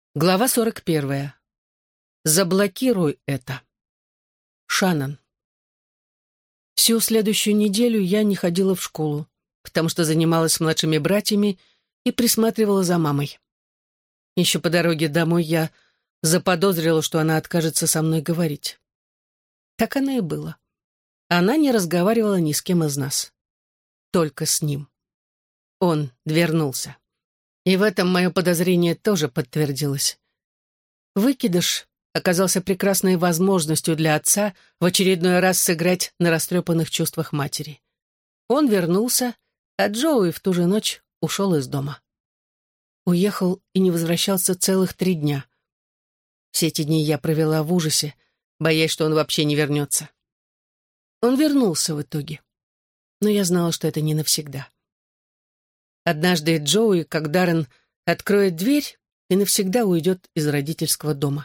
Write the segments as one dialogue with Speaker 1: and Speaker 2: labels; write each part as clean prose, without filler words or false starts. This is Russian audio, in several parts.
Speaker 1: Глава 41. Заблокируй это. Шаннон. Всю следующую неделю я не ходила в школу, потому что занималась с младшими братьями и присматривала за мамой. Еще по дороге домой я заподозрила, что она откажется со мной говорить. Так оно и было. Она не разговаривала ни с кем из нас. Только с ним. Он вернулся. И в этом мое подозрение тоже подтвердилось. Выкидыш оказался прекрасной возможностью для отца в очередной раз сыграть на растрепанных чувствах матери. Он вернулся, а Джоуи в ту же ночь ушел из дома. Уехал и не возвращался целых 3 дня. Все эти дни я провела в ужасе, боясь, что он вообще не вернется. Он вернулся в итоге, но я знала, что это не навсегда. Однажды Джоуи, как Даррен, откроет дверь и навсегда уйдет из родительского дома.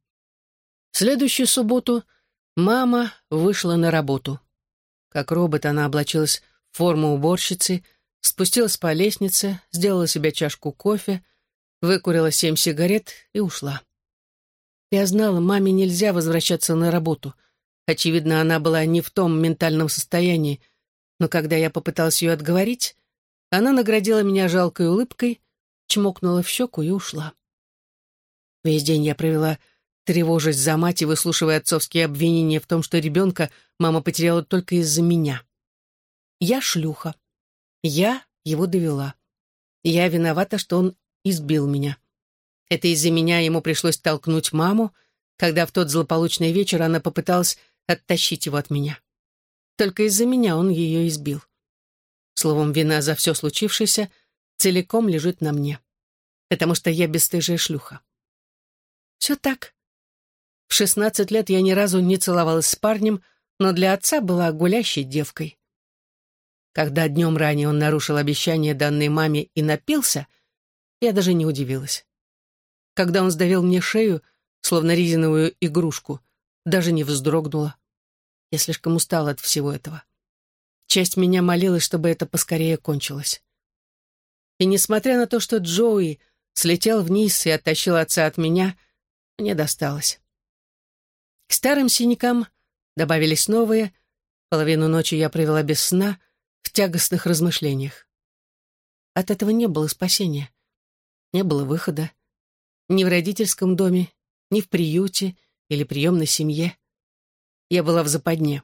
Speaker 1: В следующую субботу мама вышла на работу. Как робот она облачилась в форму уборщицы, спустилась по лестнице, сделала себе чашку кофе, выкурила 7 сигарет и ушла. Я знала, маме нельзя возвращаться на работу. Очевидно, она была не в том ментальном состоянии, но когда я попыталась ее отговорить, она наградила меня жалкой улыбкой, чмокнула в щеку и ушла. Весь день я провела, тревожась за мать и выслушивая отцовские обвинения в том, что ребенка мама потеряла только из-за меня. Я шлюха. Я его довела. Я виновата, что он избил меня. Это из-за меня ему пришлось толкнуть маму, когда в тот злополучный вечер она попыталась оттащить его от меня. Только из-за меня он ее избил. Словом, вина за все случившееся целиком лежит на мне, потому что я бесстыжая шлюха. Все так. В 16 лет я ни разу не целовалась с парнем, но для отца была гулящей девкой. Когда днем ранее он нарушил обещание, данное маме, и напился, я даже не удивилась. Когда он сдавил мне шею, словно резиновую игрушку, даже не вздрогнула. Я слишком устала от всего этого. Часть меня молилась, чтобы это поскорее кончилось. И несмотря на то, что Джоуи слетел вниз и оттащил отца от меня, мне досталось. К старым синякам добавились новые. Половину ночи я провела без сна, в тягостных размышлениях. От этого не было спасения. Не было выхода. Ни в родительском доме, ни в приюте или приемной семье. Я была в западне.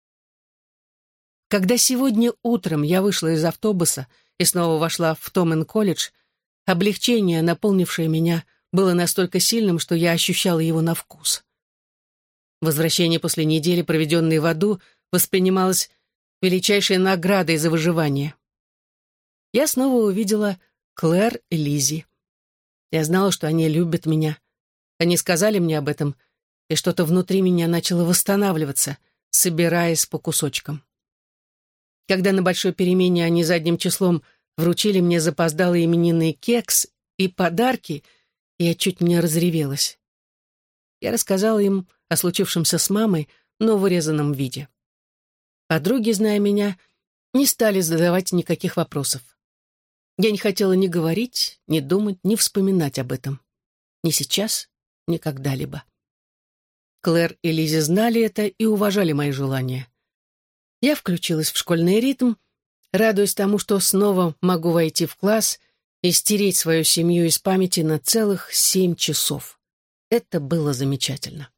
Speaker 1: Когда сегодня утром я вышла из автобуса и снова вошла в Томен-колледж, облегчение, наполнившее меня, было настолько сильным, что я ощущала его на вкус. Возвращение после недели, проведенной в аду, воспринималось величайшей наградой за выживание. Я снова увидела Клэр и Лиззи. Я знала, что они любят меня. Они сказали мне об этом, и что-то внутри меня начало восстанавливаться, собираясь по кусочкам. Когда на большой перемене они задним числом вручили мне запоздалый именинный кекс и подарки, я чуть не разревелась. Я рассказала им о случившемся с мамой, но в урезанном виде. Подруги, зная меня, не стали задавать никаких вопросов. Я не хотела ни говорить, ни думать, ни вспоминать об этом. Ни сейчас, ни когда-либо. Клэр и Лиззи знали это и уважали мои желания. Я включилась в школьный ритм, радуясь тому, что снова могу войти в класс и стереть свою семью из памяти на целых 7 часов. Это было замечательно.